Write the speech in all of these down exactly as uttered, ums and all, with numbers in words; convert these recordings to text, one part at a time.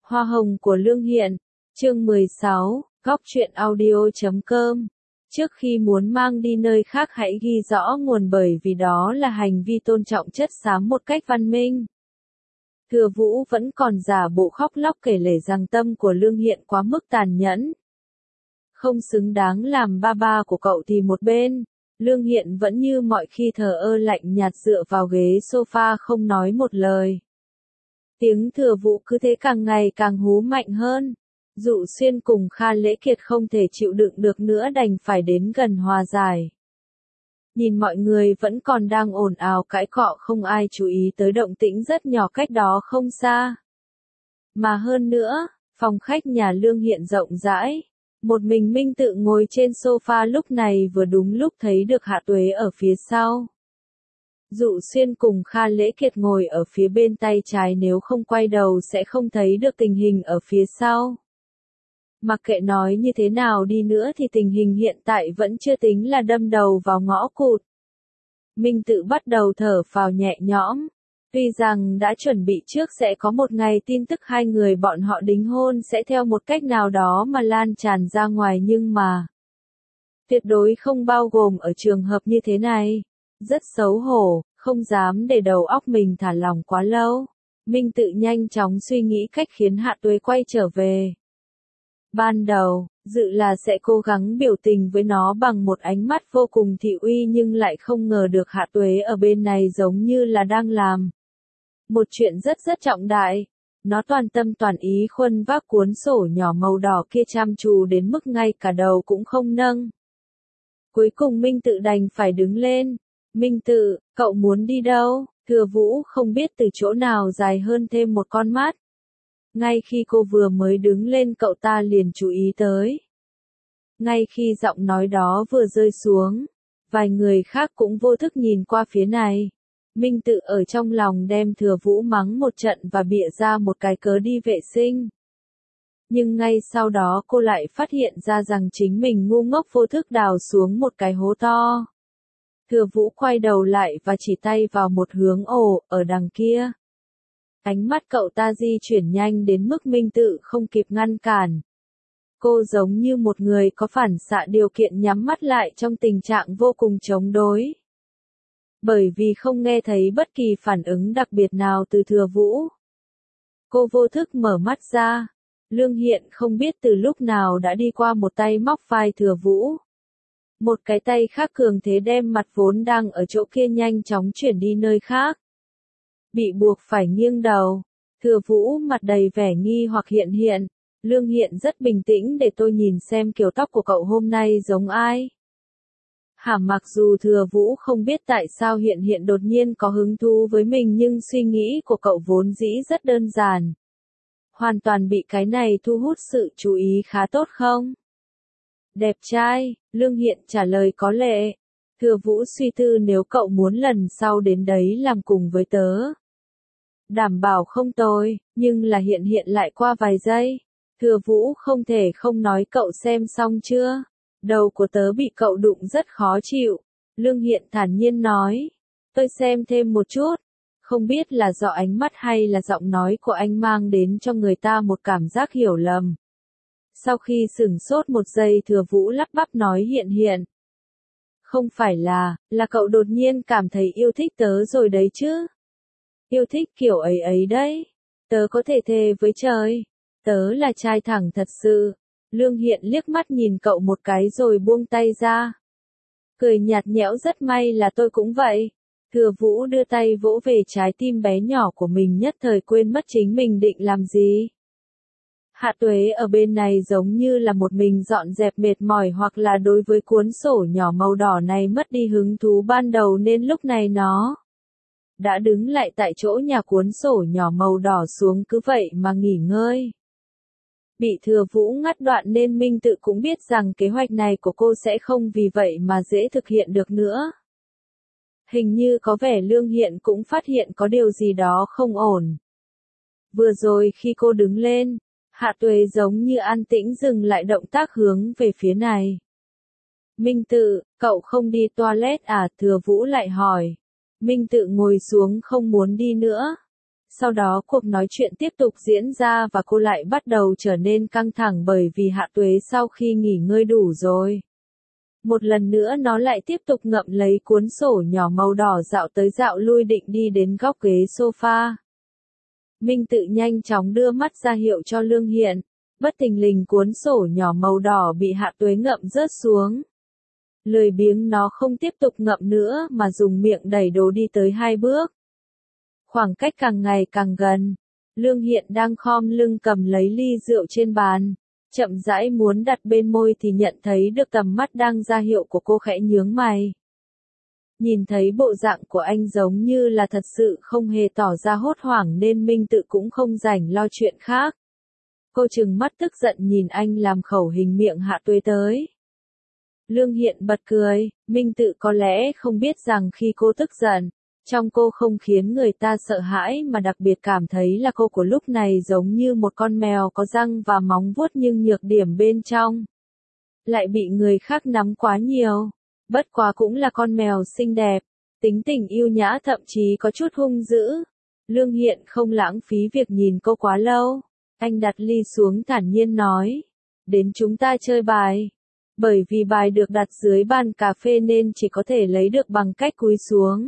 Hoa hồng của Lương Hiện, chương mười sáu, góc truyện audio chấm com. Trước khi muốn mang đi nơi khác hãy ghi rõ nguồn bởi vì đó là hành vi tôn trọng chất xám một cách văn minh. Thừa Vũ vẫn còn giả bộ khóc lóc kể lể rằng tâm của Lương Hiện quá mức tàn nhẫn. Không xứng đáng làm ba ba của cậu thì một bên, Lương Hiện vẫn như mọi khi thờ ơ lạnh nhạt dựa vào ghế sofa không nói một lời. Tiếng Thừa Vũ cứ thế càng ngày càng hú mạnh hơn. Dụ Xuyên cùng Kha Lễ Kiệt không thể chịu đựng được nữa đành phải đến gần hòa giải. Nhìn mọi người vẫn còn đang ồn ào cãi cọ không ai chú ý tới động tĩnh rất nhỏ cách đó không xa. Mà hơn nữa, phòng khách nhà Lương Hiện rộng rãi. Một mình Minh Tự ngồi trên sofa lúc này vừa đúng lúc thấy được Hạ Tuế ở phía sau. Dụ Xuyên cùng Kha Lễ Kiệt ngồi ở phía bên tay trái nếu không quay đầu sẽ không thấy được tình hình ở phía sau. Mặc kệ nói như thế nào đi nữa thì tình hình hiện tại vẫn chưa tính là đâm đầu vào ngõ cụt. Minh Tự bắt đầu thở phào nhẹ nhõm. Tuy rằng đã chuẩn bị trước sẽ có một ngày tin tức hai người bọn họ đính hôn sẽ theo một cách nào đó mà lan tràn ra ngoài nhưng mà tuyệt đối không bao gồm ở trường hợp như thế này. Rất xấu hổ, không dám để đầu óc mình thả lỏng quá lâu. Minh Tự nhanh chóng suy nghĩ cách khiến Hạ Tuế quay trở về. Ban đầu, dự là sẽ cố gắng biểu tình với nó bằng một ánh mắt vô cùng thị uy nhưng lại không ngờ được Hạ Tuế ở bên này giống như là đang làm một chuyện rất rất trọng đại. Nó toàn tâm toàn ý khuân vác cuốn sổ nhỏ màu đỏ kia chăm chú đến mức ngay cả đầu cũng không nâng. Cuối cùng Minh Tự đành phải đứng lên. Minh Tự, cậu muốn đi đâu? Thừa Vũ không biết từ chỗ nào dài hơn thêm một con mắt. Ngay khi cô vừa mới đứng lên cậu ta liền chú ý tới. Ngay khi giọng nói đó vừa rơi xuống, vài người khác cũng vô thức nhìn qua phía này. Minh Tự ở trong lòng đem Thừa Vũ mắng một trận và bịa ra một cái cớ đi vệ sinh. Nhưng ngay sau đó cô lại phát hiện ra rằng chính mình ngu ngốc vô thức đào xuống một cái hố to. Thừa Vũ quay đầu lại và chỉ tay vào một hướng ồ, ở đằng kia. Ánh mắt cậu ta di chuyển nhanh đến mức Minh Tự không kịp ngăn cản. Cô giống như một người có phản xạ điều kiện nhắm mắt lại trong tình trạng vô cùng chống đối. Bởi vì không nghe thấy bất kỳ phản ứng đặc biệt nào từ Thừa Vũ. Cô vô thức mở mắt ra. Lương Hiện không biết từ lúc nào đã đi qua một tay móc vai Thừa Vũ. Một cái tay khác cường thế đem mặt vốn đang ở chỗ kia nhanh chóng chuyển đi nơi khác. Bị buộc phải nghiêng đầu. Thừa Vũ mặt đầy vẻ nghi hoặc hiện hiện. Lương Hiện rất bình tĩnh để tôi nhìn xem kiểu tóc của cậu hôm nay giống ai. Hả mặc dù Thừa Vũ không biết tại sao hiện hiện đột nhiên có hứng thú với mình nhưng suy nghĩ của cậu vốn dĩ rất đơn giản. Hoàn toàn bị cái này thu hút sự chú ý khá tốt không? Đẹp trai, Lương Hiện trả lời có lệ. Thừa Vũ suy tư nếu cậu muốn lần sau đến đấy làm cùng với tớ. Đảm bảo không tồi, nhưng là hiện hiện lại qua vài giây. Thừa Vũ không thể không nói cậu xem xong chưa? Đầu của tớ bị cậu đụng rất khó chịu. Lương Hiện thản nhiên nói. Tôi xem thêm một chút. Không biết là do ánh mắt hay là giọng nói của anh mang đến cho người ta một cảm giác hiểu lầm. Sau khi sửng sốt một giây Thừa Vũ lắp bắp nói hiện hiện. Không phải là, là cậu đột nhiên cảm thấy yêu thích tớ rồi đấy chứ. Yêu thích kiểu ấy ấy đấy. Tớ có thể thề với trời. Tớ là trai thẳng thật sự. Lương Hiện liếc mắt nhìn cậu một cái rồi buông tay ra. Cười nhạt nhẽo rất may là tôi cũng vậy. Thừa Vũ đưa tay vỗ về trái tim bé nhỏ của mình nhất thời quên mất chính mình định làm gì. Hạ Tuế ở bên này giống như là một mình dọn dẹp mệt mỏi hoặc là đối với cuốn sổ nhỏ màu đỏ này mất đi hứng thú ban đầu nên lúc này nó đã đứng lại tại chỗ nhà cuốn sổ nhỏ màu đỏ xuống cứ vậy mà nghỉ ngơi. Bị Thừa Vũ ngắt đoạn nên Minh Tự cũng biết rằng kế hoạch này của cô sẽ không vì vậy mà dễ thực hiện được nữa. Hình như có vẻ Lương Hiện cũng phát hiện có điều gì đó không ổn. Vừa rồi khi cô đứng lên, Hạ Tuế giống như an tĩnh dừng lại động tác hướng về phía này. Minh Tự, cậu không đi toilet à? Thừa Vũ lại hỏi. Minh Tự ngồi xuống không muốn đi nữa. Sau đó cuộc nói chuyện tiếp tục diễn ra và cô lại bắt đầu trở nên căng thẳng bởi vì Hạ Tuế sau khi nghỉ ngơi đủ rồi. Một lần nữa nó lại tiếp tục ngậm lấy cuốn sổ nhỏ màu đỏ dạo tới dạo lui định đi đến góc ghế sofa. Minh Tự nhanh chóng đưa mắt ra hiệu cho Lương Hiện. Bất thình lình cuốn sổ nhỏ màu đỏ bị Hạ Tuế ngậm rớt xuống. Lười biếng nó không tiếp tục ngậm nữa mà dùng miệng đẩy đồ đi tới hai bước. Khoảng cách càng ngày càng gần. Lương Hiện đang khom lưng cầm lấy ly rượu trên bàn. Chậm rãi muốn đặt bên môi thì nhận thấy được tầm mắt đang ra hiệu của cô khẽ nhướng mày. Nhìn thấy bộ dạng của anh giống như là thật sự không hề tỏ ra hốt hoảng nên Minh Tự cũng không rảnh lo chuyện khác. Cô trừng mắt tức giận nhìn anh làm khẩu hình miệng Hạ Tuế tới. Lương Hiện bật cười, Minh Tự có lẽ không biết rằng khi cô tức giận, trong cô không khiến người ta sợ hãi mà đặc biệt cảm thấy là cô của lúc này giống như một con mèo có răng và móng vuốt nhưng nhược điểm bên trong lại bị người khác nắm quá nhiều. Bất quá cũng là con mèo xinh đẹp, tính tình yêu nhã thậm chí có chút hung dữ. Lương Hiện không lãng phí việc nhìn cô quá lâu. Anh đặt ly xuống thản nhiên nói. Đến chúng ta chơi bài. Bởi vì bài được đặt dưới bàn cà phê nên chỉ có thể lấy được bằng cách cúi xuống.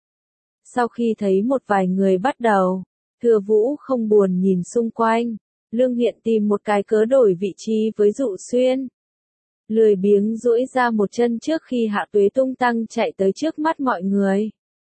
Sau khi thấy một vài người bắt đầu, Thừa Vũ không buồn nhìn xung quanh. Lương Hiện tìm một cái cớ đổi vị trí với Dụ Xuyên. Lười biếng duỗi ra một chân trước khi Hạ Tuế tung tăng chạy tới trước mắt mọi người.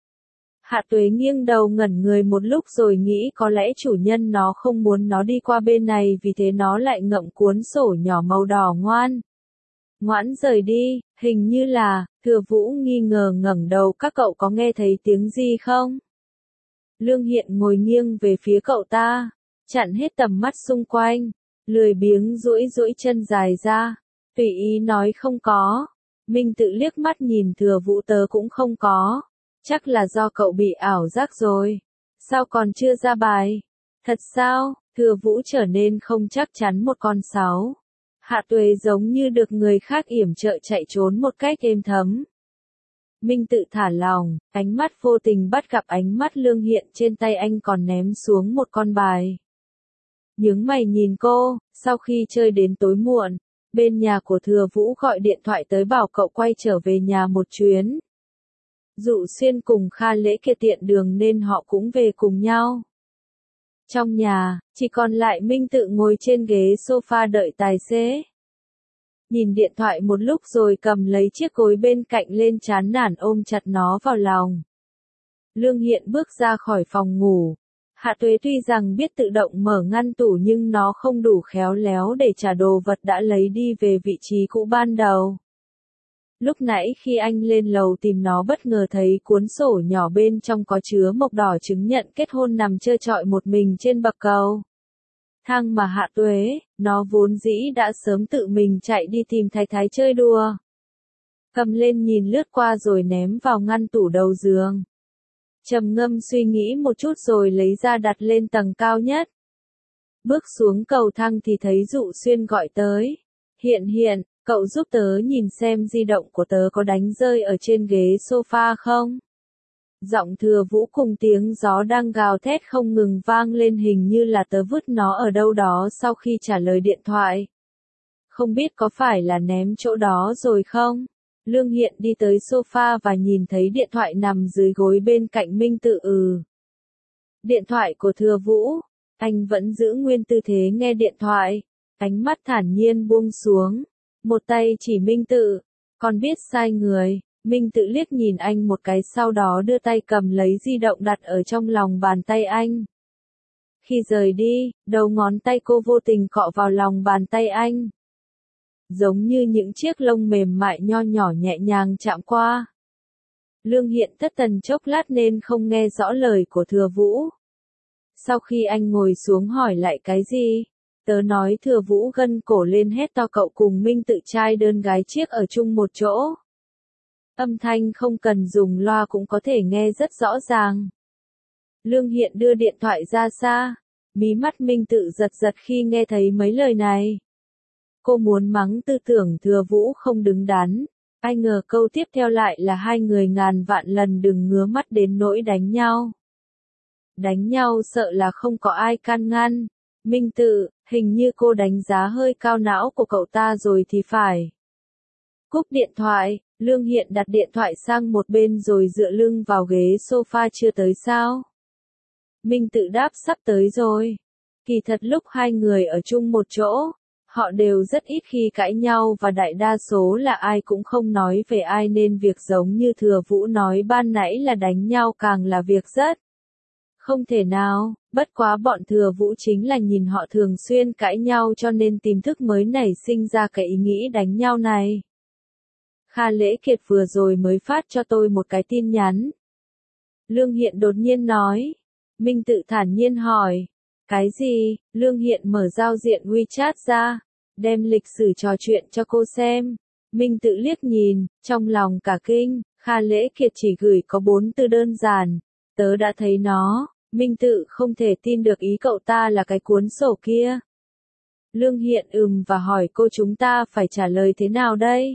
Hạ Tuế nghiêng đầu ngẩn người một lúc rồi nghĩ có lẽ chủ nhân nó không muốn nó đi qua bên này vì thế nó lại ngậm cuốn sổ nhỏ màu đỏ ngoan. Ngoãn rời đi, hình như là, Thừa Vũ nghi ngờ ngẩng đầu các cậu có nghe thấy tiếng gì không? Lương Hiện ngồi nghiêng về phía cậu ta, chặn hết tầm mắt xung quanh, lười biếng duỗi duỗi chân dài ra, tùy ý nói không có. Minh Tự liếc mắt nhìn Thừa Vũ tớ cũng không có. Chắc là do cậu bị ảo giác rồi. Sao còn chưa ra bài? Thật sao? Thừa Vũ trở nên không chắc chắn một con sáo. Hạ Tuế giống như được người khác yểm trợ chạy trốn một cách êm thấm. Minh Tự thả lòng, ánh mắt vô tình bắt gặp ánh mắt Lương Hiện trên tay anh còn ném xuống một con bài. Nhướng mày nhìn cô, sau khi chơi đến tối muộn, bên nhà của Thừa Vũ gọi điện thoại tới bảo cậu quay trở về nhà một chuyến. Dụ Xuyên cùng Kha Lễ kia tiện đường nên họ cũng về cùng nhau. Trong nhà, chỉ còn lại Minh Tự ngồi trên ghế sofa đợi tài xế. Nhìn điện thoại một lúc rồi cầm lấy chiếc gối bên cạnh lên chán nản ôm chặt nó vào lòng. Lương Hiện bước ra khỏi phòng ngủ. Hạ Tuế tuy rằng biết tự động mở ngăn tủ nhưng nó không đủ khéo léo để trả đồ vật đã lấy đi về vị trí cũ ban đầu. Lúc nãy khi anh lên lầu tìm nó bất ngờ thấy cuốn sổ nhỏ bên trong có chứa mộc đỏ chứng nhận kết hôn nằm trơ trọi một mình trên bậc cầu thang mà Hạ Tuế, nó vốn dĩ đã sớm tự mình chạy đi tìm Thái Thái chơi đùa. Cầm lên nhìn lướt qua rồi ném vào ngăn tủ đầu giường. Trầm ngâm suy nghĩ một chút rồi lấy ra đặt lên tầng cao nhất. Bước xuống cầu thang thì thấy Dụ Xuyên gọi tới. Hiện Hiện, cậu giúp tớ nhìn xem di động của tớ có đánh rơi ở trên ghế sofa không? Giọng Thừa Vũ cùng tiếng gió đang gào thét không ngừng vang lên hình như là tớ vứt nó ở đâu đó sau khi trả lời điện thoại. Không biết có phải là ném chỗ đó rồi không? Lương Hiện đi tới sofa và nhìn thấy điện thoại nằm dưới gối bên cạnh Minh Tự ừ. Điện thoại của Thừa Vũ, anh vẫn giữ nguyên tư thế nghe điện thoại, ánh mắt thản nhiên buông xuống, một tay chỉ Minh Tự, còn biết sai người. Minh Tự liếc nhìn anh một cái sau đó đưa tay cầm lấy di động đặt ở trong lòng bàn tay anh. Khi rời đi, đầu ngón tay cô vô tình cọ vào lòng bàn tay anh. Giống như những chiếc lông mềm mại nho nhỏ nhẹ nhàng chạm qua. Lương Hiện thất thần chốc lát nên không nghe rõ lời của Thừa Vũ. Sau khi anh ngồi xuống hỏi lại cái gì, tớ nói Thừa Vũ gân cổ lên hét to cậu cùng Minh Tự trai đơn gái chiếc ở chung một chỗ. Âm thanh không cần dùng loa cũng có thể nghe rất rõ ràng. Lương Hiện đưa điện thoại ra xa, mí mắt Minh Tự giật giật khi nghe thấy mấy lời này. Cô muốn mắng tư tưởng Thừa Vũ không đứng đắn, ai ngờ câu tiếp theo lại là hai người ngàn vạn lần đừng ngứa mắt đến nỗi đánh nhau. đánh nhau sợ là không có ai can ngăn. Minh Tự, hình như cô đánh giá hơi cao não của cậu ta rồi thì phải. Cúp điện thoại, Lương Hiện đặt điện thoại sang một bên rồi dựa lưng vào ghế sofa. Chưa tới sao? Minh Tự đáp sắp tới rồi. Kỳ thật lúc hai người ở chung một chỗ, họ đều rất ít khi cãi nhau và đại đa số là ai cũng không nói về ai nên việc giống như Thừa Vũ nói ban nãy là đánh nhau càng là việc rất không thể nào, bất quá bọn Thừa Vũ chính là nhìn họ thường xuyên cãi nhau cho nên tìm thức mới nảy sinh ra cái ý nghĩ đánh nhau này. Kha Lễ Kiệt vừa rồi mới phát cho tôi một cái tin nhắn. Lương Hiện đột nhiên nói. Minh Tự thản nhiên hỏi. Cái gì? Lương Hiện mở giao diện WeChat ra, đem lịch sử trò chuyện cho cô xem. Minh Tự liếc nhìn, trong lòng cả kinh, Kha Lễ Kiệt chỉ gửi có bốn từ đơn giản. Tớ đã thấy nó. Minh Tự không thể tin được ý cậu ta là cái cuốn sổ kia. Lương Hiện ừm và hỏi cô chúng ta phải trả lời thế nào đây?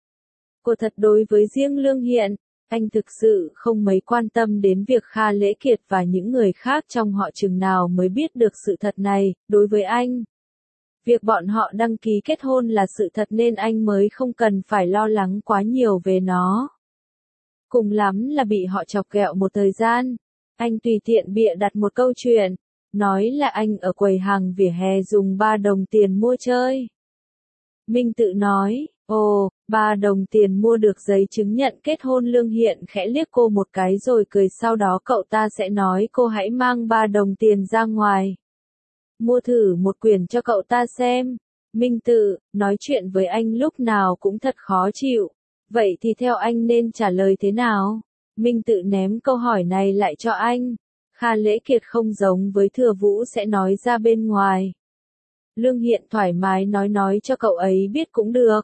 Cô thật đối với riêng Lương Hiện, anh thực sự không mấy quan tâm đến việc Kha Lễ Kiệt và những người khác trong họ chừng nào mới biết được sự thật này, đối với anh. Việc bọn họ đăng ký kết hôn là sự thật nên anh mới không cần phải lo lắng quá nhiều về nó. Cùng lắm là bị họ chọc ghẹo một thời gian. Anh tùy tiện bịa đặt một câu chuyện, nói là anh ở quầy hàng vỉa hè dùng ba đồng tiền mua chơi. Minh Tự nói, ồ, ba đồng tiền mua được giấy chứng nhận kết hôn. Lương Hiện khẽ liếc cô một cái rồi cười, sau đó cậu ta sẽ nói cô hãy mang ba đồng tiền ra ngoài. Mua thử một quyển cho cậu ta xem. Minh Tự, nói chuyện với anh lúc nào cũng thật khó chịu. Vậy thì theo anh nên trả lời thế nào? Minh Tự ném câu hỏi này lại cho anh. Kha Lễ Kiệt không giống với Thừa Vũ sẽ nói ra bên ngoài. Lương Hiện thoải mái nói nói cho cậu ấy biết cũng được.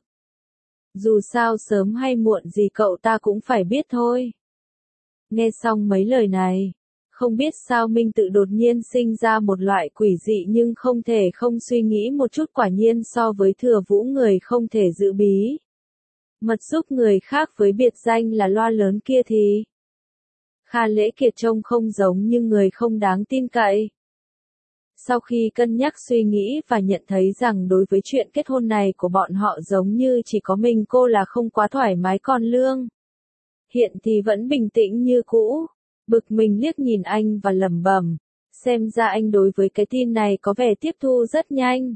Dù sao sớm hay muộn gì cậu ta cũng phải biết thôi. Nghe xong mấy lời này, không biết sao Minh Tự đột nhiên sinh ra một loại quỷ dị nhưng không thể không suy nghĩ một chút, quả nhiên so với Thừa Vũ người không thể giữ bí mật giúp người khác với biệt danh là loa lớn kia thì Kha Lễ Kiệt trông không giống như người không đáng tin cậy. Sau khi cân nhắc suy nghĩ và nhận thấy rằng đối với chuyện kết hôn này của bọn họ giống như chỉ có mình cô là không quá thoải mái, còn Lương Hiện thì vẫn bình tĩnh như cũ. Bực mình liếc nhìn anh và lẩm bẩm, xem ra anh đối với cái tin này có vẻ tiếp thu rất nhanh.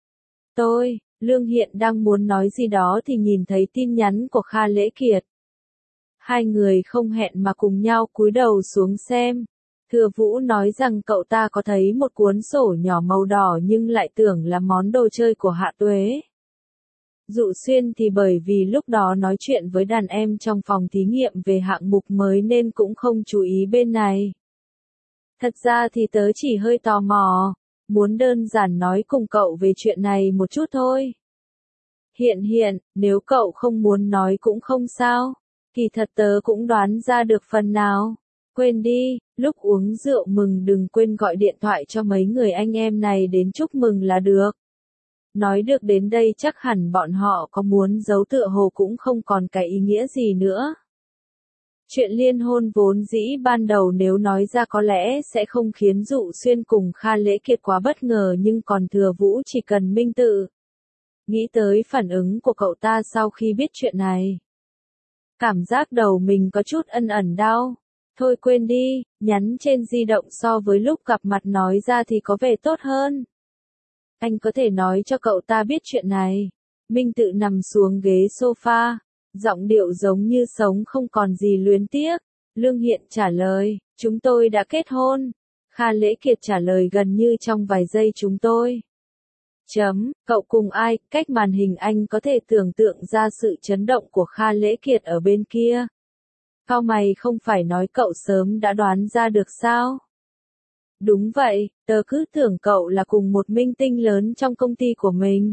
Tôi, Lương Hiện đang muốn nói gì đó thì nhìn thấy tin nhắn của Kha Lễ Kiệt. Hai người không hẹn mà cùng nhau cúi đầu xuống xem. Thừa Vũ nói rằng cậu ta có thấy một cuốn sổ nhỏ màu đỏ nhưng lại tưởng là món đồ chơi của Hạ Tuế. Dụ Xuyên thì bởi vì lúc đó nói chuyện với đàn em trong phòng thí nghiệm về hạng mục mới nên cũng không chú ý bên này. Thật ra thì tớ chỉ hơi tò mò, muốn đơn giản nói cùng cậu về chuyện này một chút thôi. Hiện Hiện, nếu cậu không muốn nói cũng không sao, kỳ thật tớ cũng đoán ra được phần nào. Quên đi, lúc uống rượu mừng đừng quên gọi điện thoại cho mấy người anh em này đến chúc mừng là được. Nói được đến đây chắc hẳn bọn họ có muốn giấu tựa hồ cũng không còn cái ý nghĩa gì nữa. Chuyện liên hôn vốn dĩ ban đầu nếu nói ra có lẽ sẽ không khiến Dụ Xuyên cùng Kha Lễ Kiệt quá bất ngờ, nhưng còn Thừa Vũ chỉ cần Minh Tự nghĩ tới phản ứng của cậu ta sau khi biết chuyện này. Cảm giác đầu mình có chút ân ẩn đau. Thôi quên đi, nhắn trên di động so với lúc gặp mặt nói ra thì có vẻ tốt hơn. Anh có thể nói cho cậu ta biết chuyện này. Minh Tự nằm xuống ghế sofa, giọng điệu giống như sống không còn gì luyến tiếc. Lương Hiện trả lời, chúng tôi đã kết hôn. Kha Lễ Kiệt trả lời gần như trong vài giây, chúng tôi. Chấm, cậu cùng ai? Cách màn hình anh có thể tưởng tượng ra sự chấn động của Kha Lễ Kiệt ở bên kia. Cao mày, không phải nói cậu sớm đã đoán ra được sao? Đúng vậy, tớ cứ tưởng cậu là cùng một minh tinh lớn trong công ty của mình.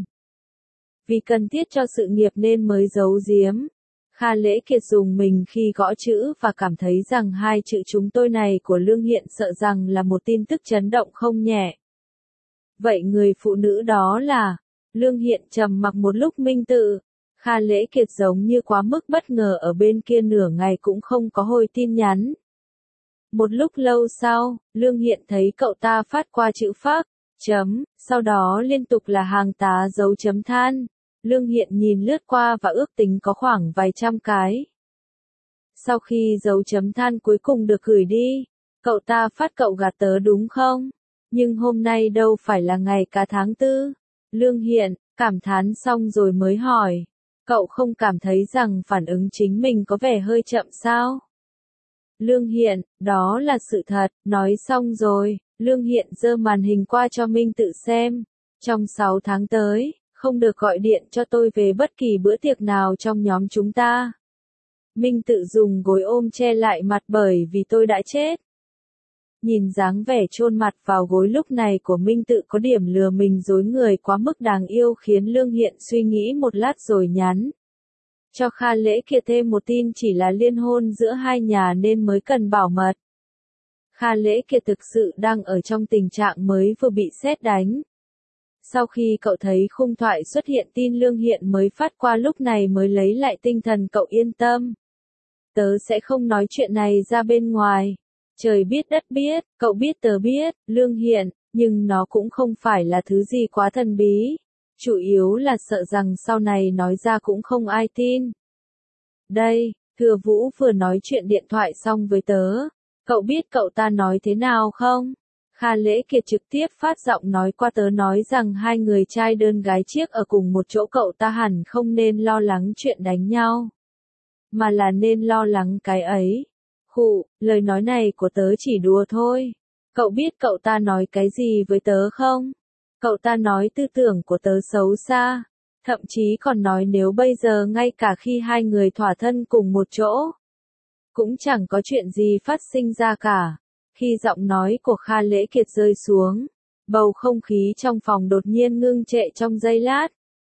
Vì cần thiết cho sự nghiệp nên mới giấu giếm. Kha Lễ Kiệt dùng mình khi gõ chữ và cảm thấy rằng hai chữ chúng tôi này của Lương Hiện sợ rằng là một tin tức chấn động không nhẹ. Vậy người phụ nữ đó là? Lương Hiện trầm mặc một lúc. Minh Tự. Kha Lễ Kiệt giống như quá mức bất ngờ, ở bên kia nửa ngày cũng không có hồi tin nhắn. Một lúc lâu sau, Lương Hiện thấy cậu ta phát qua chữ phác, chấm, sau đó liên tục là hàng tá dấu chấm than. Lương Hiện nhìn lướt qua và ước tính có khoảng vài trăm cái. Sau khi dấu chấm than cuối cùng được gửi đi, cậu ta phát cậu gạt tớ đúng không? Nhưng hôm nay đâu phải là ngày cả tháng tư. Lương Hiện, cảm thán xong rồi mới hỏi. Cậu không cảm thấy rằng phản ứng chính mình có vẻ hơi chậm sao? Lương Hiện, đó là sự thật, nói xong rồi, Lương Hiện giơ màn hình qua cho Minh Tự xem. Trong sáu tháng tới, không được gọi điện cho tôi về bất kỳ bữa tiệc nào trong nhóm chúng ta. Minh Tự dùng gối ôm che lại mặt bởi vì tôi đã chết. Nhìn dáng vẻ chôn mặt vào gối lúc này của Minh Tự có điểm lừa mình dối người quá mức đáng yêu khiến Lương Hiện suy nghĩ một lát rồi nhắn. Cho Kha Lễ Kiệt thêm một tin chỉ là liên hôn giữa hai nhà nên mới cần bảo mật. Kha Lễ Kiệt thực sự đang ở trong tình trạng mới vừa bị sét đánh. Sau khi cậu thấy khung thoại xuất hiện tin Lương Hiện mới phát qua lúc này mới lấy lại tinh thần cậu yên tâm. Tớ sẽ không nói chuyện này ra bên ngoài. Trời biết đất biết, cậu biết tớ biết, Lương Hiện, nhưng nó cũng không phải là thứ gì quá thần bí. Chủ yếu là sợ rằng sau này nói ra cũng không ai tin. Đây, Thừa Vũ vừa nói chuyện điện thoại xong với tớ. Cậu biết cậu ta nói thế nào không? Kha Lễ Kiệt trực tiếp phát giọng nói qua tớ nói rằng hai người trai đơn gái chiếc ở cùng một chỗ cậu ta hẳn không nên lo lắng chuyện đánh nhau. Mà là nên lo lắng cái ấy. Khụ, lời nói này của tớ chỉ đùa thôi. Cậu biết cậu ta nói cái gì với tớ không? Cậu ta nói tư tưởng của tớ xấu xa. Thậm chí còn nói nếu bây giờ ngay cả khi hai người thỏa thân cùng một chỗ, cũng chẳng có chuyện gì phát sinh ra cả. Khi giọng nói của Kha Lễ Kiệt rơi xuống, bầu không khí trong phòng đột nhiên ngưng trệ trong giây lát.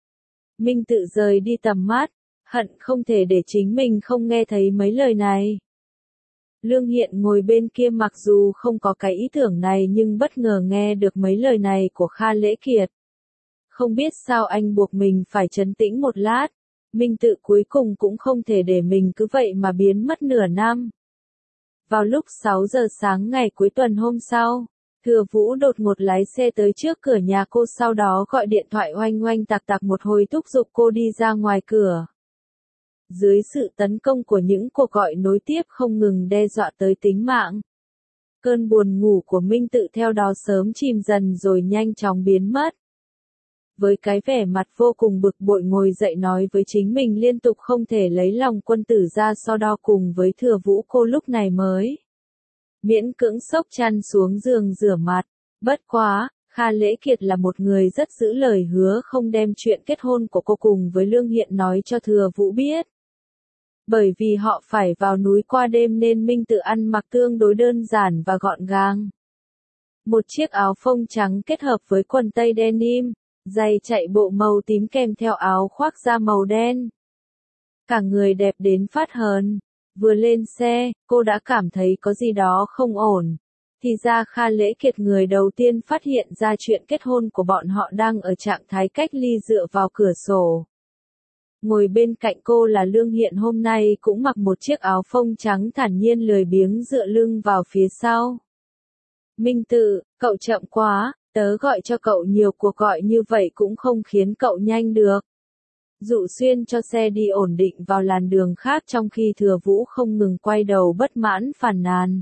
Minh Tự rời đi tầm mắt, hận không thể để chính mình không nghe thấy mấy lời này. Lương Hiện ngồi bên kia mặc dù không có cái ý tưởng này nhưng bất ngờ nghe được mấy lời này của Kha Lễ Kiệt. Không biết sao anh buộc mình phải trấn tĩnh một lát. Minh Tự cuối cùng cũng không thể để mình cứ vậy mà biến mất nửa năm. Vào lúc sáu giờ sáng ngày cuối tuần hôm sau, Thừa Vũ đột ngột lái xe tới trước cửa nhà cô, sau đó gọi điện thoại oanh oanh tạc tạc một hồi thúc giục cô đi ra ngoài cửa. Dưới sự tấn công của những cuộc gọi nối tiếp không ngừng đe dọa tới tính mạng, cơn buồn ngủ của Minh Tự theo đó sớm chìm dần rồi nhanh chóng biến mất. Với cái vẻ mặt vô cùng bực bội ngồi dậy nói với chính mình liên tục không thể lấy lòng Quân Tử ra so đo cùng với Thừa Vũ, cô lúc này mới miễn cưỡng xốc chăn xuống giường rửa mặt. Bất quá, Kha Lễ Kiệt là một người rất giữ lời hứa không đem chuyện kết hôn của cô cùng với Lương Hiện nói cho Thừa Vũ biết. Bởi vì họ phải vào núi qua đêm nên Minh Tự ăn mặc tương đối đơn giản và gọn gàng. Một chiếc áo phông trắng kết hợp với quần tây denim, giày chạy bộ màu tím kèm theo áo khoác da màu đen. Cả người đẹp đến phát hờn. Vừa lên xe, cô đã cảm thấy có gì đó không ổn. Thì ra Kha Lễ Kiệt người đầu tiên phát hiện ra chuyện kết hôn của bọn họ đang ở trạng thái cách ly dựa vào cửa sổ. Ngồi bên cạnh cô là Lương Hiện, hôm nay cũng mặc một chiếc áo phông trắng thản nhiên lười biếng dựa lưng vào phía sau. Minh Tự, cậu chậm quá, tớ gọi cho cậu nhiều cuộc gọi như vậy cũng không khiến cậu nhanh được. Dụ Xuyên cho xe đi ổn định vào làn đường khác trong khi Thừa Vũ không ngừng quay đầu bất mãn phàn nàn.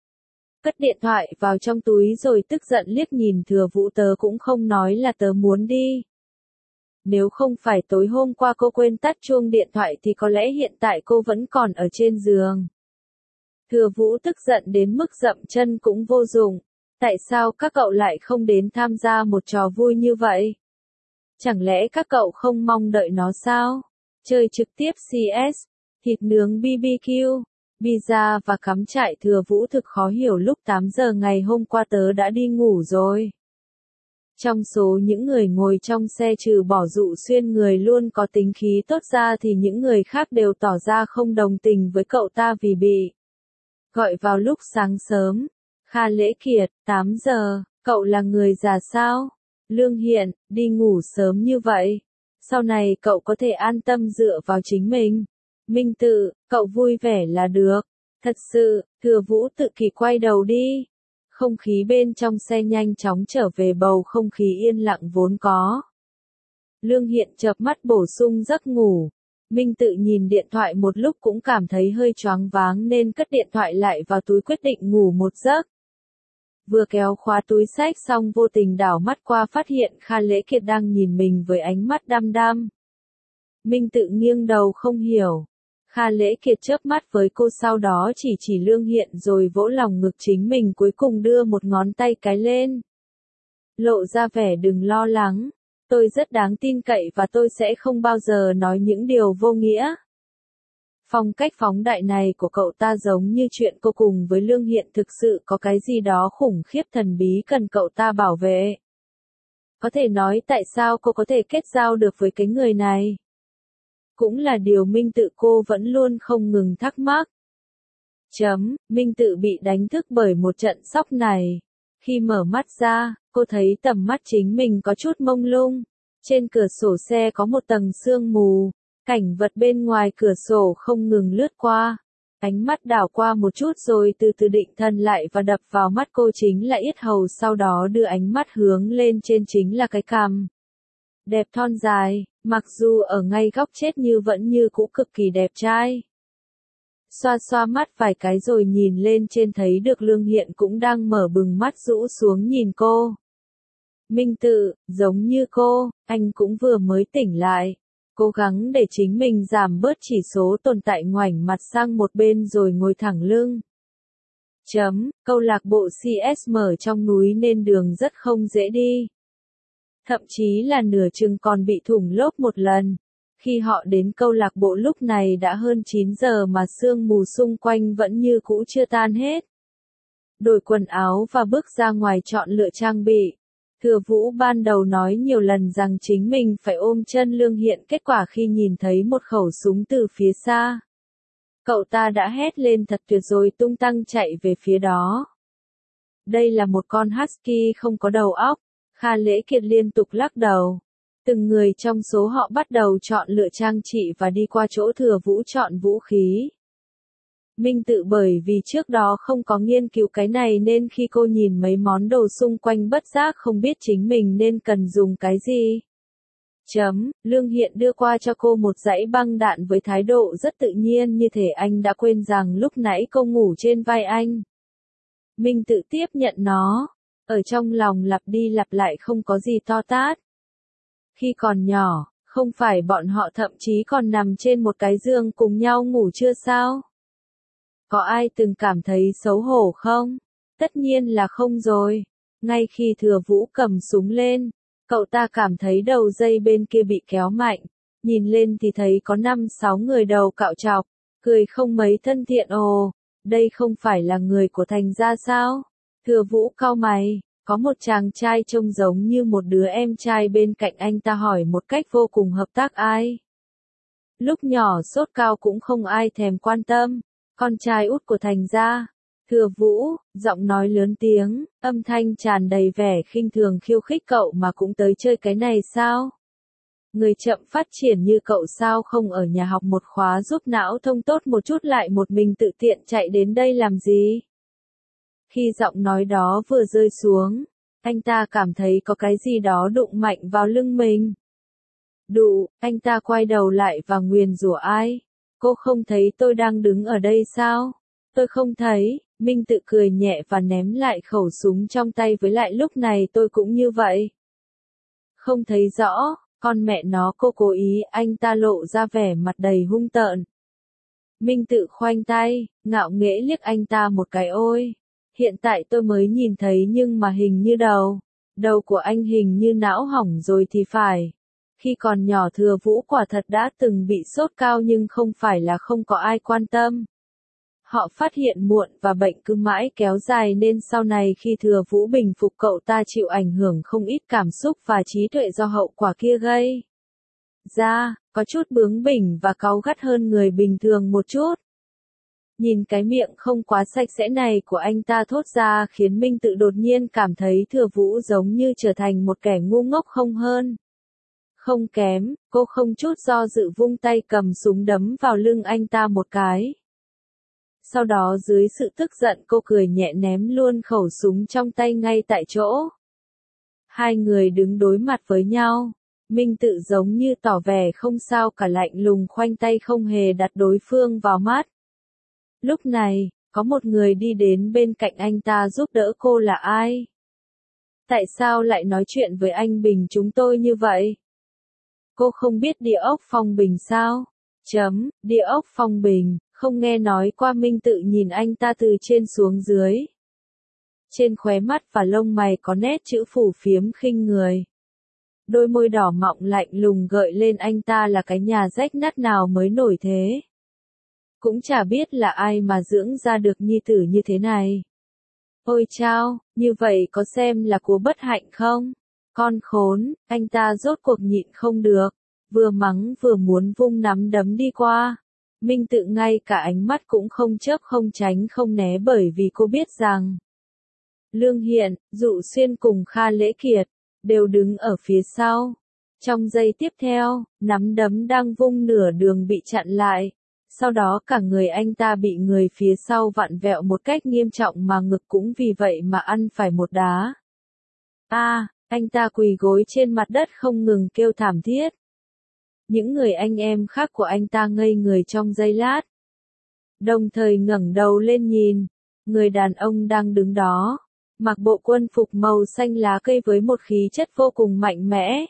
Cất điện thoại vào trong túi rồi tức giận liếc nhìn Thừa Vũ, tớ cũng không nói là tớ muốn đi. Nếu không phải tối hôm qua cô quên tắt chuông điện thoại thì có lẽ hiện tại cô vẫn còn ở trên giường. Thừa Vũ tức giận đến mức dậm chân cũng vô dụng. Tại sao các cậu lại không đến tham gia một trò vui như vậy? Chẳng lẽ các cậu không mong đợi nó sao? Chơi trực tiếp xê ét, thịt nướng bê bê kiu, pizza và cắm trại. Thừa Vũ thực khó hiểu, lúc tám giờ ngày hôm qua tớ đã đi ngủ rồi. Trong số những người ngồi trong xe trừ bỏ Dụ Xuyên người luôn có tính khí tốt ra thì những người khác đều tỏ ra không đồng tình với cậu ta vì bị gọi vào lúc sáng sớm. Kha Lễ Kiệt, tám giờ, cậu là người già sao? Lương Hiện, đi ngủ sớm như vậy. Sau này cậu có thể an tâm dựa vào chính mình. Minh Tự, cậu vui vẻ là được. Thật sự, Thừa Vũ tự kỷ quay đầu đi. Không khí bên trong xe nhanh chóng trở về bầu không khí yên lặng vốn có. Lương Hiện chợp mắt bổ sung giấc ngủ. Minh Tự nhìn điện thoại một lúc cũng cảm thấy hơi choáng váng nên cất điện thoại lại vào túi quyết định ngủ một giấc. Vừa kéo khóa túi xách xong vô tình đảo mắt qua phát hiện Kha Lễ Kiệt đang nhìn mình với ánh mắt đăm đăm. Minh Tự nghiêng đầu không hiểu. Kha Lễ Kiệt chớp mắt với cô sau đó chỉ chỉ Lương Hiện rồi vỗ lòng ngực chính mình cuối cùng đưa một ngón tay cái lên. Lộ ra vẻ đừng lo lắng. Tôi rất đáng tin cậy và tôi sẽ không bao giờ nói những điều vô nghĩa. Phong cách phóng đại này của cậu ta giống như chuyện cô cùng với Lương Hiện thực sự có cái gì đó khủng khiếp thần bí cần cậu ta bảo vệ. Có thể nói tại sao cô có thể kết giao được với cái người này. Cũng là điều Minh Tự cô vẫn luôn không ngừng thắc mắc. Chấm, Minh Tự bị đánh thức bởi một trận sốc này. Khi mở mắt ra, cô thấy tầm mắt chính mình có chút mông lung. Trên cửa sổ xe có một tầng sương mù. Cảnh vật bên ngoài cửa sổ không ngừng lướt qua. Ánh mắt đảo qua một chút rồi từ từ định thần lại và đập vào mắt cô chính là yết hầu, sau đó đưa ánh mắt hướng lên trên chính là cái cằm. Đẹp thon dài, mặc dù ở ngay góc chết như vẫn như cũ cực kỳ đẹp trai. Xoa xoa mắt vài cái rồi nhìn lên trên thấy được Lương Hiện cũng đang mở bừng mắt rũ xuống nhìn cô. Minh Tự, giống như cô, anh cũng vừa mới tỉnh lại. Cố gắng để chính mình giảm bớt chỉ số tồn tại ngoảnh mặt sang một bên rồi ngồi thẳng lưng. Chấm, câu lạc bộ xê ét mở trong núi nên đường rất không dễ đi. Thậm chí là nửa chừng còn bị thủng lốp một lần. Khi họ đến câu lạc bộ lúc này đã hơn chín giờ mà sương mù xung quanh vẫn như cũ chưa tan hết. Đổi quần áo và bước ra ngoài chọn lựa trang bị. Thừa Vũ ban đầu nói nhiều lần rằng chính mình phải ôm chân Lương Hiện, kết quả khi nhìn thấy một khẩu súng từ phía xa. Cậu ta đã hét lên thật tuyệt rồi tung tăng chạy về phía đó. Đây là một con husky không có đầu óc. Kha Lễ Kiệt liên tục lắc đầu. Từng người trong số họ bắt đầu chọn lựa trang trị và đi qua chỗ Thừa Vũ chọn vũ khí. Minh Tự bởi vì trước đó không có nghiên cứu cái này nên khi cô nhìn mấy món đồ xung quanh bất giác không biết chính mình nên cần dùng cái gì. Chấm, Lương Hiện đưa qua cho cô một dãy băng đạn với thái độ rất tự nhiên như thể anh đã quên rằng lúc nãy cô ngủ trên vai anh. Minh Tự tiếp nhận nó, ở trong lòng lặp đi lặp lại không có gì to tát. Khi còn nhỏ, không phải bọn họ thậm chí còn nằm trên một cái giường cùng nhau ngủ chưa sao? Có ai từng cảm thấy xấu hổ không? Tất nhiên là không rồi. Ngay khi Thừa Vũ cầm súng lên, cậu ta cảm thấy đầu dây bên kia bị kéo mạnh. Nhìn lên thì thấy có năm sáu người đầu cạo chọc, cười không mấy thân thiện. Ồ, đây không phải là người của Thành gia sao? Thừa Vũ cau mày, có một chàng trai trông giống như một đứa em trai bên cạnh anh ta hỏi một cách vô cùng hợp tác. Ai? Lúc nhỏ sốt cao cũng không ai thèm quan tâm. Con trai út của Thành gia. Thừa Vũ, giọng nói lớn tiếng, âm thanh tràn đầy vẻ khinh thường khiêu khích, cậu mà cũng tới chơi cái này sao? Người chậm phát triển như cậu sao không ở nhà học một khóa giúp não thông tốt một chút lại một mình tự tiện chạy đến đây làm gì? Khi giọng nói đó vừa rơi xuống, anh ta cảm thấy có cái gì đó đụng mạnh vào lưng mình. Đụ, anh ta quay đầu lại và nguyền rủa ai? Cô không thấy tôi đang đứng ở đây sao? Tôi không thấy. Minh Tự cười nhẹ và ném lại khẩu súng trong tay, với lại lúc này tôi cũng như vậy. Không thấy rõ, con mẹ nó cô cố ý, anh ta lộ ra vẻ mặt đầy hung tợn. Minh Tự khoanh tay, ngạo nghễ liếc anh ta một cái. Ôi, hiện tại tôi mới nhìn thấy nhưng mà hình như đầu, đầu của anh hình như não hỏng rồi thì phải. Khi còn nhỏ Thừa Vũ quả thật đã từng bị sốt cao nhưng không phải là không có ai quan tâm. Họ phát hiện muộn và bệnh cứ mãi kéo dài nên sau này khi Thừa Vũ bình phục cậu ta chịu ảnh hưởng không ít cảm xúc và trí tuệ do hậu quả kia gây ra, có chút bướng bỉnh và cáu gắt hơn người bình thường một chút. Nhìn cái miệng không quá sạch sẽ này của anh ta thốt ra khiến Minh Tự đột nhiên cảm thấy Thừa Vũ giống như trở thành một kẻ ngu ngốc không hơn. Không kém, cô không chút do dự vung tay cầm súng đấm vào lưng anh ta một cái. Sau đó dưới sự tức giận cô cười nhẹ ném luôn khẩu súng trong tay ngay tại chỗ. Hai người đứng đối mặt với nhau. Minh Tự giống như tỏ vẻ không sao cả, lạnh lùng khoanh tay không hề đặt đối phương vào mắt. Lúc này, có một người đi đến bên cạnh anh ta giúp đỡ cô. Là ai? Tại sao lại nói chuyện với anh Bình chúng tôi như vậy? Cô không biết Địa ốc Phong Bình sao? Chấm, Địa ốc Phong Bình, không nghe nói qua. Minh Tự nhìn anh ta từ trên xuống dưới. Trên khóe mắt và lông mày có nét chữ phủ phiếm khinh người. Đôi môi đỏ mọng lạnh lùng gợi lên. Anh ta là cái nhà rách nát nào mới nổi thế? Cũng chả biết là ai mà dưỡng ra được nhi tử như thế này. Ôi chao, như vậy có xem là của bất hạnh không? Con khốn, anh ta rốt cuộc nhịn không được, vừa mắng vừa muốn vung nắm đấm đi qua. Minh Tự ngay cả ánh mắt cũng không chớp, không tránh không né, bởi vì cô biết rằng Lương Hiện, Dụ Xuyên cùng Kha Lễ Kiệt đều đứng ở phía sau. Trong giây tiếp theo, nắm đấm đang vung nửa đường bị chặn lại. Sau đó cả người anh ta bị người phía sau vặn vẹo một cách nghiêm trọng, mà ngực cũng vì vậy mà ăn phải một đá. A, à, anh ta quỳ gối trên mặt đất không ngừng kêu thảm thiết. Những người anh em khác của anh ta ngây người trong giây lát. Đồng thời ngẩng đầu lên nhìn, người đàn ông đang đứng đó, mặc bộ quân phục màu xanh lá cây với một khí chất vô cùng mạnh mẽ.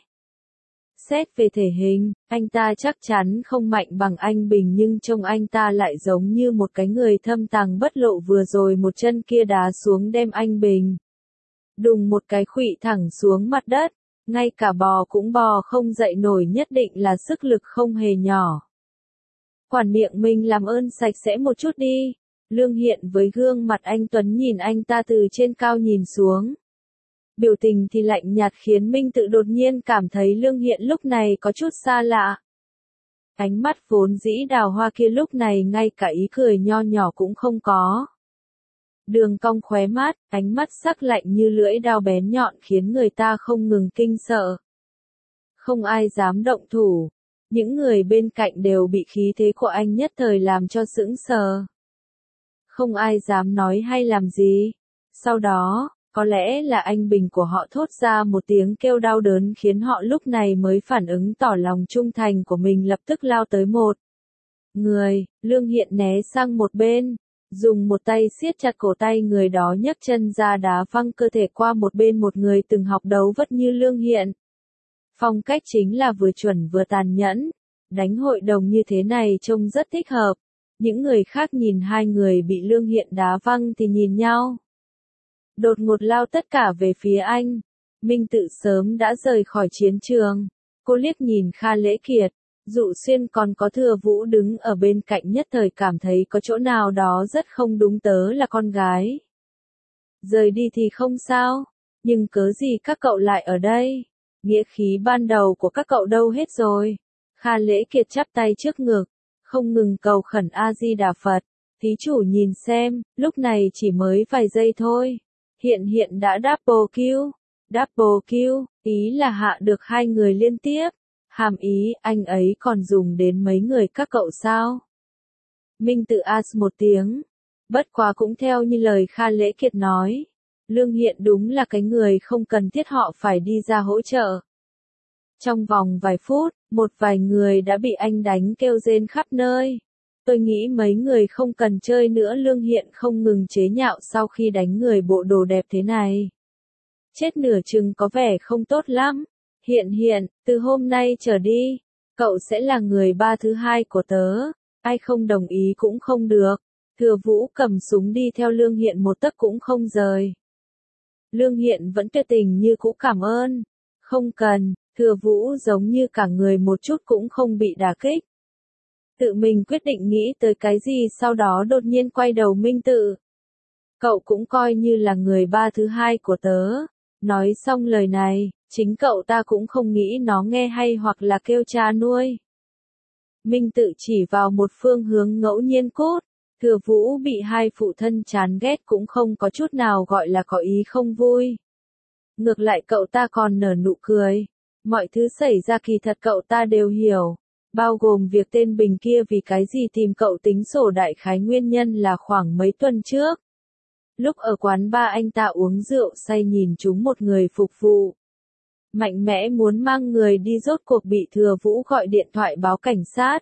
Xét về thể hình, anh ta chắc chắn không mạnh bằng anh Bình, nhưng trông anh ta lại giống như một cái người thâm tàng bất lộ. Vừa rồi một chân kia đá xuống đem anh Bình đùng một cái khuỵu thẳng xuống mặt đất, ngay cả bò cũng bò không dậy nổi, nhất định là sức lực không hề nhỏ. Quản miệng mình làm ơn sạch sẽ một chút đi. Lương Hiện với gương mặt anh tuấn nhìn anh ta từ trên cao nhìn xuống. Biểu tình thì lạnh nhạt khiến Minh Tự đột nhiên cảm thấy Lương Hiện lúc này có chút xa lạ. Ánh mắt vốn dĩ đào hoa kia lúc này ngay cả ý cười nho nhỏ cũng không có. Đường cong khóe mắt, ánh mắt sắc lạnh như lưỡi dao bén nhọn khiến người ta không ngừng kinh sợ. Không ai dám động thủ. Những người bên cạnh đều bị khí thế của anh nhất thời làm cho sững sờ. Không ai dám nói hay làm gì. Sau đó, có lẽ là anh Bình của họ thốt ra một tiếng kêu đau đớn khiến họ lúc này mới phản ứng tỏ lòng trung thành của mình, lập tức lao tới một người. Lương Hiện né sang một bên, dùng một tay siết chặt cổ tay người đó, nhấc chân ra đá văng cơ thể qua một bên. Một người từng học đấu vất như Lương Hiện, phong cách chính là vừa chuẩn vừa tàn nhẫn. Đánh hội đồng như thế này trông rất thích hợp. Những người khác nhìn hai người bị Lương Hiện đá văng thì nhìn nhau. Đột ngột lao tất cả về phía anh. Minh Tự sớm đã rời khỏi chiến trường. Cô liếc nhìn Kha Lễ Kiệt, Dụ Xuyên còn có Thừa Vũ đứng ở bên cạnh, nhất thời cảm thấy có chỗ nào đó rất không đúng. Tớ là con gái. Rời đi thì không sao, nhưng cớ gì các cậu lại ở đây? Nghĩa khí ban đầu của các cậu đâu hết rồi? Kha Lễ Kiệt chắp tay trước ngực, không ngừng cầu khẩn A Di Đà Phật. Thí chủ nhìn xem, lúc này chỉ mới vài giây thôi. Hiện Hiện đã double kill. Double kill, ý là hạ được hai người liên tiếp. Hàm ý, anh ấy còn dùng đến mấy người các cậu sao? Minh Tự as một tiếng. Bất quá cũng theo như lời Kha Lễ Kiệt nói. Lương Hiện đúng là cái người không cần thiết họ phải đi ra hỗ trợ. Trong vòng vài phút, một vài người đã bị anh đánh kêu rên khắp nơi. Tôi nghĩ mấy người không cần chơi nữa. Lương Hiện không ngừng chế nhạo, sau khi đánh người bộ đồ đẹp thế này, chết nửa chừng có vẻ không tốt lắm. Hiện Hiện, từ hôm nay trở đi, cậu sẽ là người ba thứ hai của tớ. Ai không đồng ý cũng không được. Thừa Vũ cầm súng đi theo Lương Hiện một tấc cũng không rời. Lương Hiện vẫn tuyệt tình như cũ, cảm ơn. Không cần. Thừa Vũ giống như cả người một chút cũng không bị đả kích. Tự mình quyết định nghĩ tới cái gì, sau đó đột nhiên quay đầu Minh Tự. Cậu cũng coi như là người ba thứ hai của tớ. Nói xong lời này, chính cậu ta cũng không nghĩ nó nghe hay hoặc là kêu cha nuôi. Minh Tự chỉ vào một phương hướng ngẫu nhiên cốt. Thừa Vũ bị hai phụ thân chán ghét cũng không có chút nào gọi là có ý không vui. Ngược lại cậu ta còn nở nụ cười. Mọi thứ xảy ra kỳ thật cậu ta đều hiểu. Bao gồm việc tên Bình kia vì cái gì tìm cậu tính sổ đại khái nguyên nhân là khoảng mấy tuần trước. Lúc ở quán bar anh ta uống rượu say nhìn chúng một người phục vụ. Mạnh mẽ muốn mang người đi rốt cuộc bị Thừa Vũ gọi điện thoại báo cảnh sát.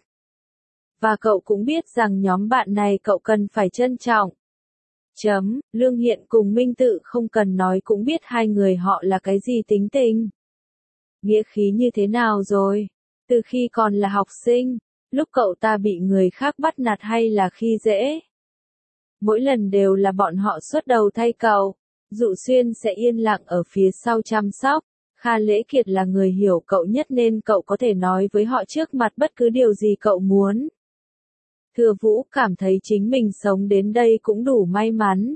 Và cậu cũng biết rằng nhóm bạn này cậu cần phải trân trọng. Chấm, Lương Hiện cùng Minh Tự không cần nói cũng biết hai người họ là cái gì tính tình. Nghĩa khí như thế nào rồi? Từ khi còn là học sinh, lúc cậu ta bị người khác bắt nạt hay là khi dễ. Mỗi lần đều là bọn họ xuất đầu thay cậu. Dụ Xuyên sẽ yên lặng ở phía sau chăm sóc. Kha Lễ Kiệt là người hiểu cậu nhất nên cậu có thể nói với họ trước mặt bất cứ điều gì cậu muốn. Thừa Vũ cảm thấy chính mình sống đến đây cũng đủ may mắn.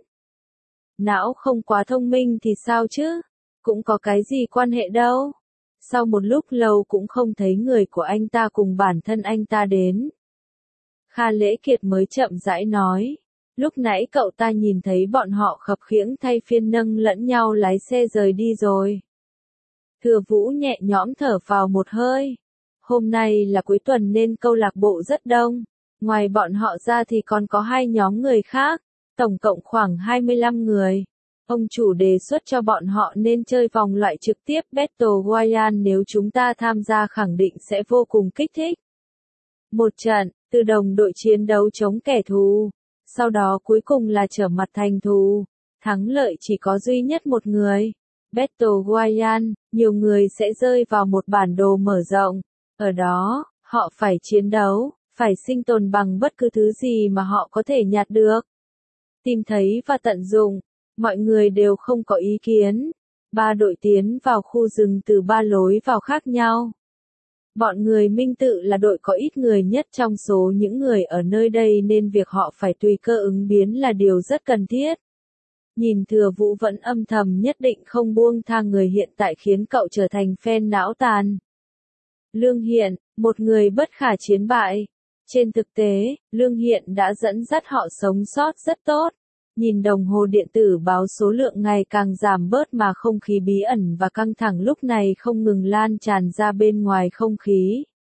Não không quá thông minh thì sao chứ? Cũng có cái gì quan hệ đâu. Sau một lúc lâu cũng không thấy người của anh ta cùng bản thân anh ta đến. Kha Lễ Kiệt mới chậm rãi nói. Lúc nãy cậu ta nhìn thấy bọn họ khập khiễng thay phiên nâng lẫn nhau lái xe rời đi rồi. Thừa Vũ nhẹ nhõm thở vào một hơi. Hôm nay là cuối tuần nên câu lạc bộ rất đông. Ngoài bọn họ ra thì còn có hai nhóm người khác. Tổng cộng khoảng hai mươi lăm người. Ông chủ đề xuất cho bọn họ nên chơi vòng loại trực tiếp Battle Royale nếu chúng ta tham gia khẳng định sẽ vô cùng kích thích. Một trận, từ đồng đội chiến đấu chống kẻ thù. Sau đó cuối cùng là trở mặt thành thù. Thắng lợi chỉ có duy nhất một người. Battle Royale, nhiều người sẽ rơi vào một bản đồ mở rộng. Ở đó, họ phải chiến đấu, phải sinh tồn bằng bất cứ thứ gì mà họ có thể nhặt được. Tìm thấy và tận dụng. Mọi người đều không có ý kiến. Ba đội tiến vào khu rừng từ ba lối vào khác nhau. Bọn người Minh Tự là đội có ít người nhất trong số những người ở nơi đây nên việc họ phải tùy cơ ứng biến là điều rất cần thiết. Nhìn Thừa Vũ vẫn âm thầm nhất định không buông tha người hiện tại khiến cậu trở thành fan não tàn. Lương Hiện, một người bất khả chiến bại. Trên thực tế, Lương Hiện đã dẫn dắt họ sống sót rất tốt. Nhìn đồng hồ điện tử báo số lượng ngày càng giảm bớt mà không khí bí ẩn và căng thẳng lúc này không ngừng lan tràn ra bên ngoài không khí.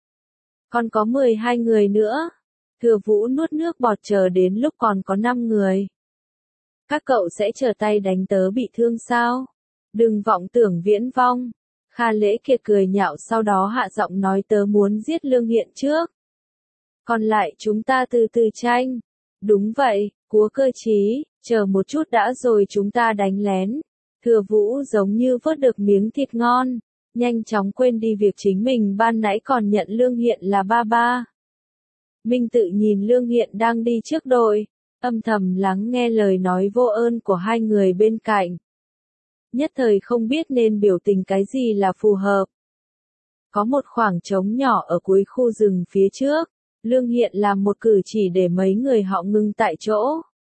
Còn có mười hai người nữa. Thừa Vũ nuốt nước bọt chờ đến lúc còn có năm người. Các cậu sẽ trở tay đánh tớ bị thương sao? Đừng vọng tưởng viễn vong. Kha Lễ Kiệt cười nhạo sau đó hạ giọng nói tớ muốn giết Lương Hiện trước. Còn lại chúng ta từ từ tranh. Đúng vậy, cúa cơ chí, chờ một chút đã rồi chúng ta đánh lén. Thừa Vũ giống như vớt được miếng thịt ngon, nhanh chóng quên đi việc chính mình ban nãy còn nhận Lương Hiện là ba ba. Minh Tự nhìn Lương Hiện đang đi trước đội, âm thầm lắng nghe lời nói vô ơn của hai người bên cạnh. Nhất thời không biết nên biểu tình cái gì là phù hợp. Có một khoảng trống nhỏ ở cuối khu rừng phía trước. Lương Hiện làm một cử chỉ để mấy người họ ngưng tại chỗ.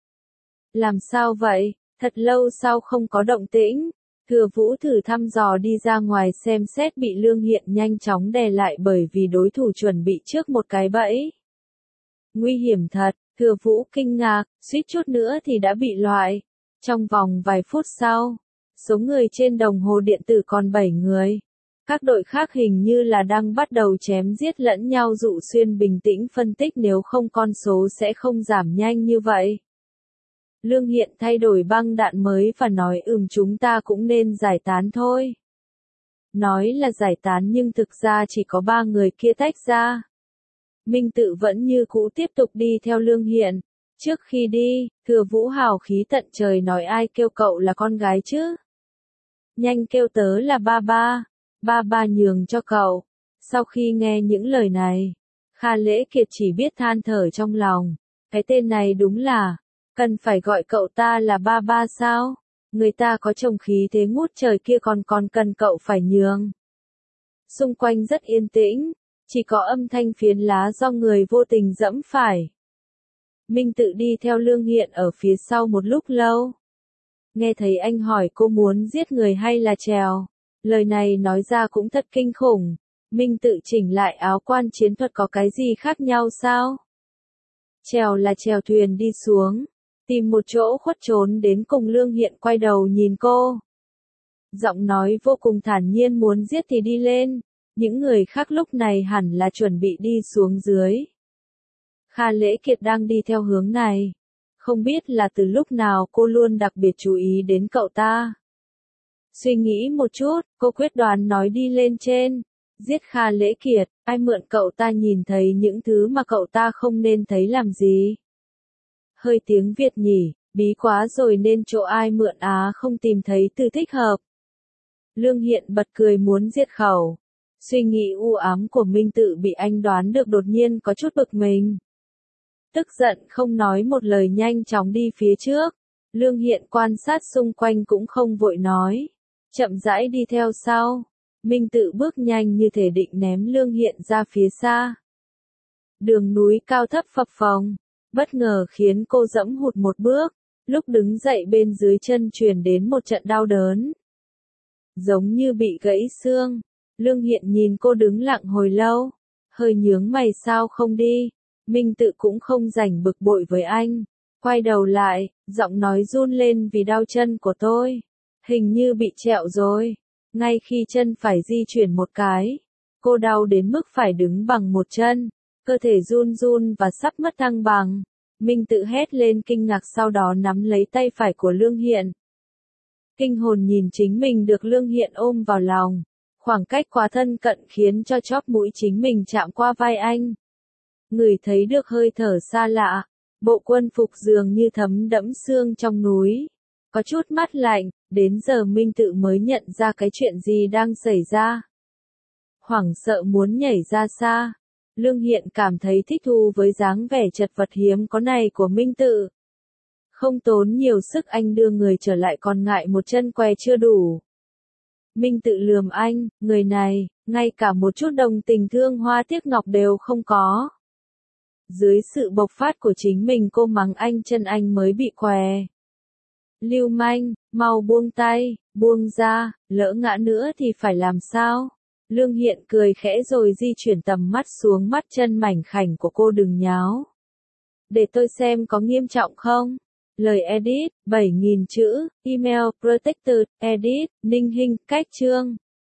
Làm sao vậy? Thật lâu sau không có động tĩnh. Thừa Vũ thử thăm dò đi ra ngoài xem xét bị Lương Hiện nhanh chóng đè lại bởi vì đối thủ chuẩn bị trước một cái bẫy. Nguy hiểm thật, Thừa Vũ kinh ngạc, suýt chút nữa thì đã bị loại. Trong vòng vài phút sau, số người trên đồng hồ điện tử còn bảy người. Các đội khác hình như là đang bắt đầu chém giết lẫn nhau. Dụ Xuyên bình tĩnh phân tích nếu không con số sẽ không giảm nhanh như vậy. Lương Hiện thay đổi băng đạn mới và nói ừm chúng ta cũng nên giải tán thôi. Nói là giải tán nhưng thực ra chỉ có ba người kia tách ra. Minh Tự vẫn như cũ tiếp tục đi theo Lương Hiện. Trước khi đi, Thừa Vũ hào khí tận trời nói ai kêu cậu là con gái chứ? Nhanh kêu tớ là ba ba. Ba ba nhường cho cậu. Sau khi nghe những lời này, Kha Lễ Kiệt chỉ biết than thở trong lòng. Cái tên này đúng là, cần phải gọi cậu ta là ba ba sao? Người ta có chồng khí thế ngút trời kia còn còn cần cậu phải nhường. Xung quanh rất yên tĩnh, chỉ có âm thanh phiến lá do người vô tình dẫm phải. Minh Tự đi theo Lương Hiện ở phía sau một lúc lâu. Nghe thấy anh hỏi cô muốn giết người hay là trèo. Lời này nói ra cũng thật kinh khủng. Minh Tự chỉnh lại áo quan chiến thuật có cái gì khác nhau sao? Trèo là trèo thuyền đi xuống. Tìm một chỗ khuất trốn đến cùng. Lương Hiện quay đầu nhìn cô. Giọng nói vô cùng thản nhiên muốn giết thì đi lên. Những người khác lúc này hẳn là chuẩn bị đi xuống dưới. Kha Lễ Kiệt đang đi theo hướng này. Không biết là từ lúc nào cô luôn đặc biệt chú ý đến cậu ta. Suy nghĩ một chút, cô quyết đoán nói đi lên trên. Giết Kha Lễ Kiệt, ai mượn cậu ta nhìn thấy những thứ mà cậu ta không nên thấy làm gì. Hơi tiếng Việt nhỉ, bí quá rồi nên chỗ ai mượn á không tìm thấy từ thích hợp. Lương Hiện bật cười muốn diệt khẩu. Suy nghĩ u ám của Minh Tự bị anh đoán được đột nhiên có chút bực mình. Tức giận không nói một lời nhanh chóng đi phía trước. Lương Hiện quan sát xung quanh cũng không vội nói. Chậm rãi đi theo sau. Minh Tự bước nhanh như thể định ném Lương Hiện ra phía xa. Đường núi cao thấp phập phồng, bất ngờ khiến cô dẫm hụt một bước. Lúc đứng dậy bên dưới chân truyền đến một trận đau đớn. Giống như bị gãy xương. Lương Hiện nhìn cô đứng lặng hồi lâu. Hơi nhướng mày sao không đi. Minh Tự cũng không rảnh bực bội với anh. Quay đầu lại, giọng nói run lên vì đau chân của tôi. Hình như bị trẹo rồi. Ngay khi chân phải di chuyển một cái, cô đau đến mức phải đứng bằng một chân. Cơ thể run run và sắp mất thăng bằng. Minh Tự hét lên kinh ngạc sau đó nắm lấy tay phải của Lương Hiện. Kinh hồn nhìn chính mình được Lương Hiện ôm vào lòng. Khoảng cách quá thân cận khiến cho chóp mũi chính mình chạm qua vai anh. Người thấy được hơi thở xa lạ. Bộ quân phục dường như thấm đẫm xương trong núi. Có chút mát lạnh, đến giờ Minh Tự mới nhận ra cái chuyện gì đang xảy ra. Hoảng sợ muốn nhảy ra xa. Lương Hiện cảm thấy thích thú với dáng vẻ chật vật hiếm có này của Minh Tự. Không tốn nhiều sức anh đưa người trở lại còn ngại một chân què chưa đủ. Minh Tự lườm anh, người này, ngay cả một chút đồng tình thương hoa tiếc ngọc đều không có. Dưới sự bộc phát của chính mình cô mắng anh chân anh mới bị què. Lưu manh, mau buông tay, buông ra, lỡ ngã nữa thì phải làm sao? Lương Hiện cười khẽ rồi di chuyển tầm mắt xuống mắt chân mảnh khảnh của cô đừng nháo. Để tôi xem có nghiêm trọng không? Lời edit, bảy nghìn chữ, email, protected, edit, ninh hình, cách chương.